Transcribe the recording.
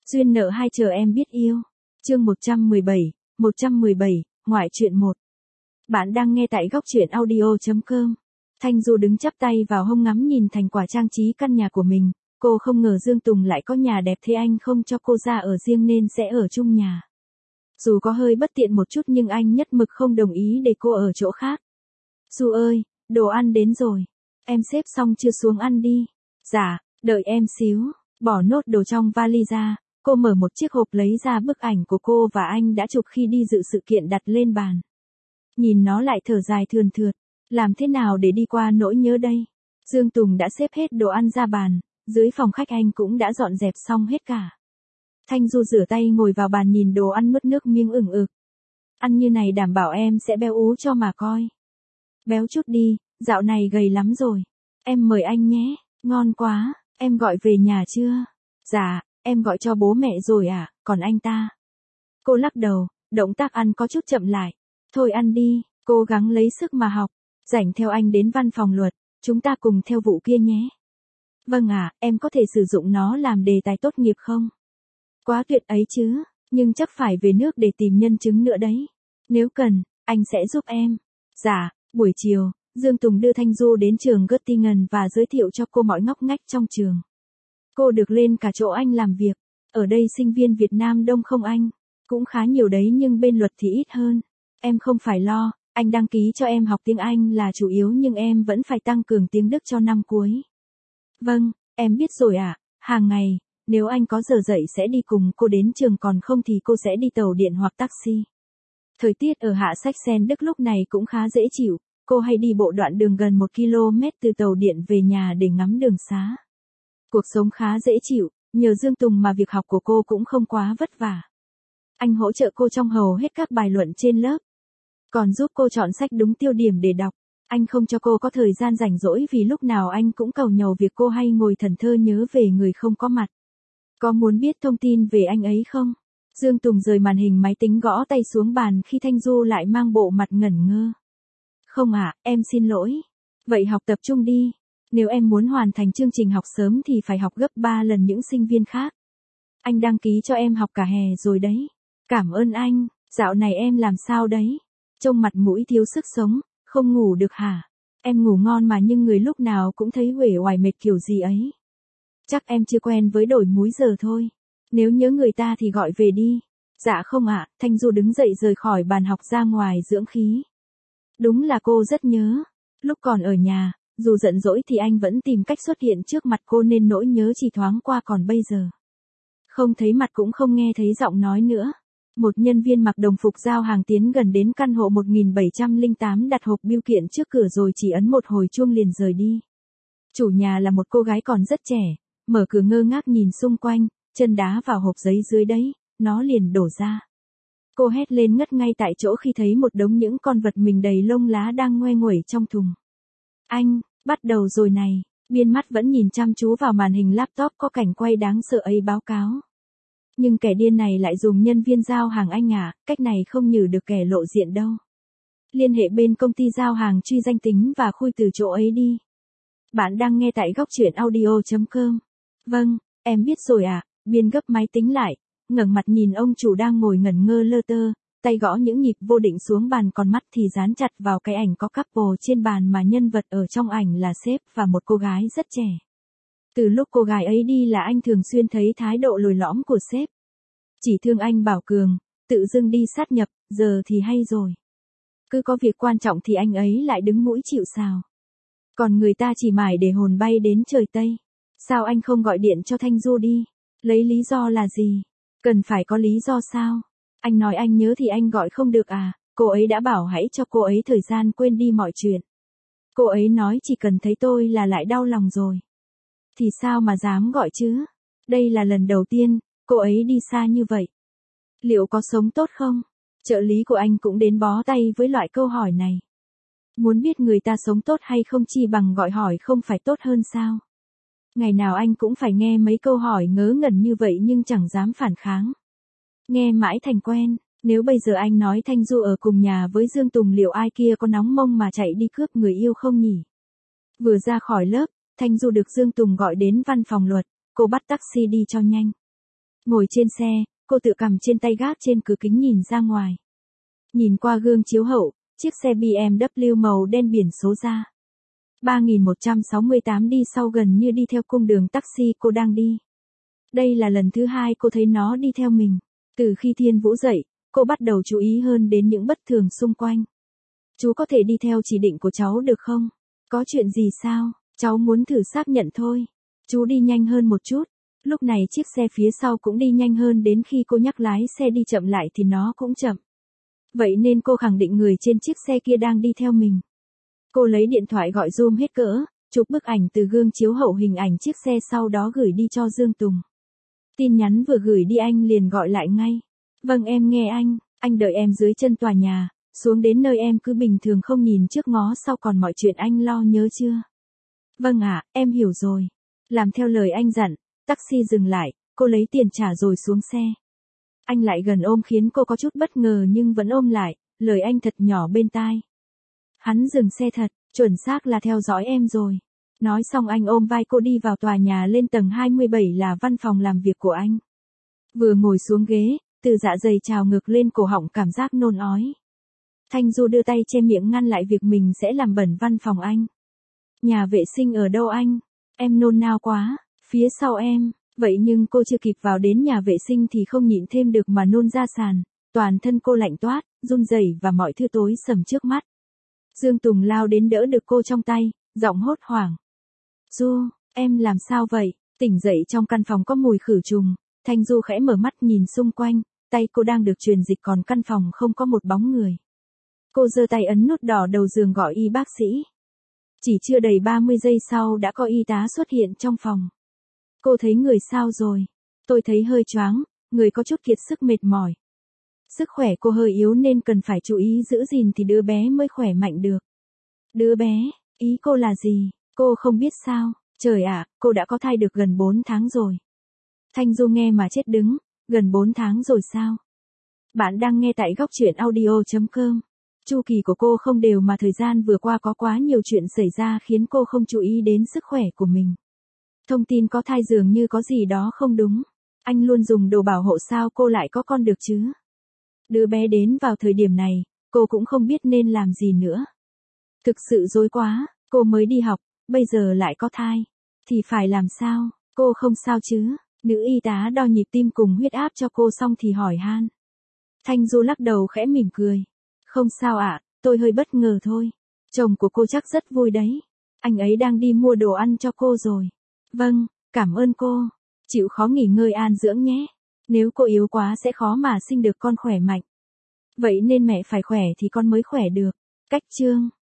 Duyên nợ hai chờ em biết yêu. Chương 117, ngoại truyện 1. Bạn đang nghe tại góc truyện audio.com. Thanh Du đứng chắp tay vào hông ngắm nhìn thành quả trang trí căn nhà của mình. Cô không ngờ Dương Tùng lại có nhà đẹp thế, anh không cho cô ra ở riêng nên sẽ ở chung nhà. Dù có hơi bất tiện một chút nhưng anh nhất mực không đồng ý để cô ở chỗ khác. Du ơi, đồ ăn đến rồi. Em xếp xong chưa, xuống ăn đi. Dạ, đợi em xíu. Bỏ nốt đồ trong vali ra. Cô mở một chiếc hộp lấy ra bức ảnh của cô và anh đã chụp khi đi dự sự kiện đặt lên bàn. Nhìn nó lại thở dài thườn thượt. Làm thế nào để đi qua nỗi nhớ đây? Dương Tùng đã xếp hết đồ ăn ra bàn. Dưới phòng khách anh cũng đã dọn dẹp xong hết cả. Thanh Du rửa tay ngồi vào bàn nhìn đồ ăn nuốt nước miếng ửng ực. Ăn như này đảm bảo em sẽ béo ú cho mà coi. Béo chút đi, dạo này gầy lắm rồi. Em mời anh nhé, ngon quá, em gọi về nhà chưa? Dạ, em gọi cho bố mẹ rồi à, còn anh ta? Cô lắc đầu, động tác ăn có chút chậm lại. Thôi ăn đi, cố gắng lấy sức mà học. Rảnh theo anh đến văn phòng luật, chúng ta cùng theo vụ kia nhé. Vâng ạ, em có thể sử dụng nó làm đề tài tốt nghiệp không? Quá tuyệt ấy chứ, nhưng chắc phải về nước để tìm nhân chứng nữa đấy. Nếu cần, anh sẽ giúp em. Dạ, buổi chiều, Dương Tùng đưa Thanh Du đến trường Göttingen và giới thiệu cho cô mọi ngóc ngách trong trường. Cô được lên cả chỗ anh làm việc. Ở đây sinh viên Việt Nam đông không anh? Cũng khá nhiều đấy nhưng bên luật thì ít hơn. Em không phải lo, anh đăng ký cho em học tiếng Anh là chủ yếu nhưng em vẫn phải tăng cường tiếng Đức cho năm cuối. Vâng, em biết rồi ạ, hàng ngày, nếu anh có giờ dậy sẽ đi cùng cô đến trường, còn không thì cô sẽ đi tàu điện hoặc taxi. Thời tiết ở Hạ Sách-Sen Đức lúc này cũng khá dễ chịu, cô hay đi bộ đoạn đường gần 1 km từ tàu điện về nhà để ngắm đường xá. Cuộc sống khá dễ chịu, nhờ Dương Tùng mà việc học của cô cũng không quá vất vả. Anh hỗ trợ cô trong hầu hết các bài luận trên lớp, còn giúp cô chọn sách đúng tiêu điểm để đọc. Anh không cho cô có thời gian rảnh rỗi vì lúc nào anh cũng cầu nhàu việc cô hay ngồi thẫn thờ nhớ về người không có mặt. Có muốn biết thông tin về anh ấy không? Dương Tùng rời màn hình máy tính gõ tay xuống bàn khi Thanh Du lại mang bộ mặt ngẩn ngơ. Không ạ, em xin lỗi. Vậy học tập trung đi. Nếu em muốn hoàn thành chương trình học sớm thì phải học gấp 3 lần những sinh viên khác. Anh đăng ký cho em học cả hè rồi đấy. Cảm ơn anh, dạo này em làm sao đấy? Trông mặt mũi thiếu sức sống, không ngủ được hả? Em ngủ ngon mà nhưng người lúc nào cũng thấy uể oải mệt kiểu gì ấy. Chắc em chưa quen với đổi múi giờ thôi. Nếu nhớ người ta thì gọi về đi. Dạ không ạ, Thanh Du đứng dậy rời khỏi bàn học ra ngoài dưỡng khí. Đúng là cô rất nhớ. Lúc còn ở nhà, dù giận dỗi thì anh vẫn tìm cách xuất hiện trước mặt cô nên nỗi nhớ chỉ thoáng qua, còn bây giờ. Không thấy mặt cũng không nghe thấy giọng nói nữa. Một nhân viên mặc đồng phục giao hàng tiến gần đến căn hộ 1708 đặt hộp bưu kiện trước cửa rồi chỉ ấn một hồi chuông liền rời đi. Chủ nhà là một cô gái còn rất trẻ, mở cửa ngơ ngác nhìn xung quanh, chân đá vào hộp giấy dưới đấy, nó liền đổ ra. Cô hét lên ngất ngay tại chỗ khi thấy một đống những con vật mình đầy lông lá đang ngoe nguẩy trong thùng. Anh, bắt đầu rồi này, Biên mắt vẫn nhìn chăm chú vào màn hình laptop có cảnh quay đáng sợ ấy báo cáo. Nhưng kẻ điên này lại dùng nhân viên giao hàng anh à, cách này không nhử được kẻ lộ diện đâu. Liên hệ bên công ty giao hàng truy danh tính và khui từ chỗ ấy đi. Bạn đang nghe tại góc truyện audio.com. Vâng, em biết rồi ạ. Biên gấp máy tính lại, ngẩng mặt nhìn ông chủ đang ngồi ngẩn ngơ lơ tơ, tay gõ những nhịp vô định xuống bàn, còn mắt thì dán chặt vào cái ảnh có couple trên bàn mà nhân vật ở trong ảnh là sếp và một cô gái rất trẻ. Từ lúc cô gái ấy đi là anh thường xuyên thấy thái độ lồi lõm của sếp. Chỉ thương anh bảo cường, tự dưng đi sát nhập, giờ thì hay rồi. Cứ có việc quan trọng thì anh ấy lại đứng mũi chịu sào. Còn người ta chỉ mải để hồn bay đến trời Tây. Sao anh không gọi điện cho Thanh Du đi? Lấy lý do là gì? Cần phải có lý do sao? Anh nói anh nhớ thì anh gọi không được à? Cô ấy đã bảo hãy cho cô ấy thời gian quên đi mọi chuyện. Cô ấy nói chỉ cần thấy tôi là lại đau lòng rồi. Thì sao mà dám gọi chứ? Đây là lần đầu tiên cô ấy đi xa như vậy. Liệu có sống tốt không? Trợ lý của anh cũng đến bó tay với loại câu hỏi này. Muốn biết người ta sống tốt hay không chi bằng gọi hỏi không phải tốt hơn sao? Ngày nào anh cũng phải nghe mấy câu hỏi ngớ ngẩn như vậy nhưng chẳng dám phản kháng. Nghe mãi thành quen, nếu bây giờ anh nói Thanh Du ở cùng nhà với Dương Tùng liệu ai kia có nóng mông mà chạy đi cướp người yêu không nhỉ? Vừa ra khỏi lớp, Thanh Du được Dương Tùng gọi đến văn phòng luật, cô bắt taxi đi cho nhanh. Ngồi trên xe, cô tự cầm trên tay gác trên cửa kính nhìn ra ngoài. Nhìn qua gương chiếu hậu, chiếc xe BMW màu đen biển số ra 3168 đi sau gần như đi theo cung đường taxi cô đang đi. Đây là lần thứ hai cô thấy nó đi theo mình. Từ khi Thiên Vũ dậy, cô bắt đầu chú ý hơn đến những bất thường xung quanh. Chú có thể đi theo chỉ định của cháu được không? Có chuyện gì sao? Cháu muốn thử xác nhận thôi. Chú đi nhanh hơn một chút. Lúc này chiếc xe phía sau cũng đi nhanh hơn, đến khi cô nhắc lái xe đi chậm lại thì nó cũng chậm. Vậy nên cô khẳng định người trên chiếc xe kia đang đi theo mình. Cô lấy điện thoại gọi zoom hết cỡ, chụp bức ảnh từ gương chiếu hậu hình ảnh chiếc xe sau đó gửi đi cho Dương Tùng. Tin nhắn vừa gửi đi anh liền gọi lại ngay. Vâng em nghe anh đợi em dưới chân tòa nhà, xuống đến nơi em cứ bình thường không nhìn trước ngó sau, còn mọi chuyện anh lo nhớ chưa? Vâng ạ, em hiểu rồi. Làm theo lời anh dặn, taxi dừng lại, cô lấy tiền trả rồi xuống xe. Anh lại gần ôm khiến cô có chút bất ngờ nhưng vẫn ôm lại, lời anh thật nhỏ bên tai. Hắn dừng xe thật, chuẩn xác là theo dõi em rồi. Nói xong anh ôm vai cô đi vào tòa nhà, lên tầng 27 là văn phòng làm việc của anh. Vừa ngồi xuống ghế, từ dạ dày trào ngược lên cổ họng, cảm giác nôn ói. Thanh Du đưa tay che miệng ngăn lại việc mình sẽ làm bẩn văn phòng anh. Nhà vệ sinh ở đâu anh? Em nôn nao quá, phía sau em. Vậy nhưng cô chưa kịp vào đến nhà vệ sinh thì không nhịn thêm được mà nôn ra sàn. Toàn thân cô lạnh toát, run rẩy và mọi thứ tối sầm trước mắt. Dương Tùng lao đến đỡ được cô trong tay, giọng hốt hoảng. Du, em làm sao vậy? Tỉnh dậy trong căn phòng có mùi khử trùng. Thanh Du khẽ mở mắt nhìn xung quanh, tay cô đang được truyền dịch còn căn phòng không có một bóng người. Cô giơ tay ấn nút đỏ đầu giường gọi y bác sĩ. Chỉ chưa đầy 30 giây sau đã có y tá xuất hiện trong phòng. Cô thấy người sao rồi? Tôi thấy hơi choáng, người có chút kiệt sức mệt mỏi. Sức khỏe cô hơi yếu nên cần phải chú ý giữ gìn thì đứa bé mới khỏe mạnh được. Đứa bé, ý cô là gì? Cô không biết sao? Trời ạ, cô đã có thai được gần 4 tháng rồi. Thanh Du nghe mà chết đứng, gần 4 tháng rồi sao? Bạn đang nghe tại góc truyện audio.com. Chu kỳ của cô không đều mà thời gian vừa qua có quá nhiều chuyện xảy ra khiến cô không chú ý đến sức khỏe của mình. Thông tin có thai dường như có gì đó không đúng. Anh luôn dùng đồ bảo hộ, sao cô lại có con được chứ? Đứa bé đến vào thời điểm này, cô cũng không biết nên làm gì nữa. Thực sự rối quá, cô mới đi học, bây giờ lại có thai. Thì phải làm sao? Cô không sao chứ? Nữ y tá đo nhịp tim cùng huyết áp cho cô xong thì hỏi han. Thanh Du lắc đầu khẽ mỉm cười. Không sao ạ, tôi hơi bất ngờ thôi. Chồng của cô chắc rất vui đấy. Anh ấy đang đi mua đồ ăn cho cô rồi. Vâng, cảm ơn cô. Chịu khó nghỉ ngơi an dưỡng nhé. Nếu cô yếu quá sẽ khó mà sinh được con khỏe mạnh. Vậy nên mẹ phải khỏe thì con mới khỏe được. Cách chương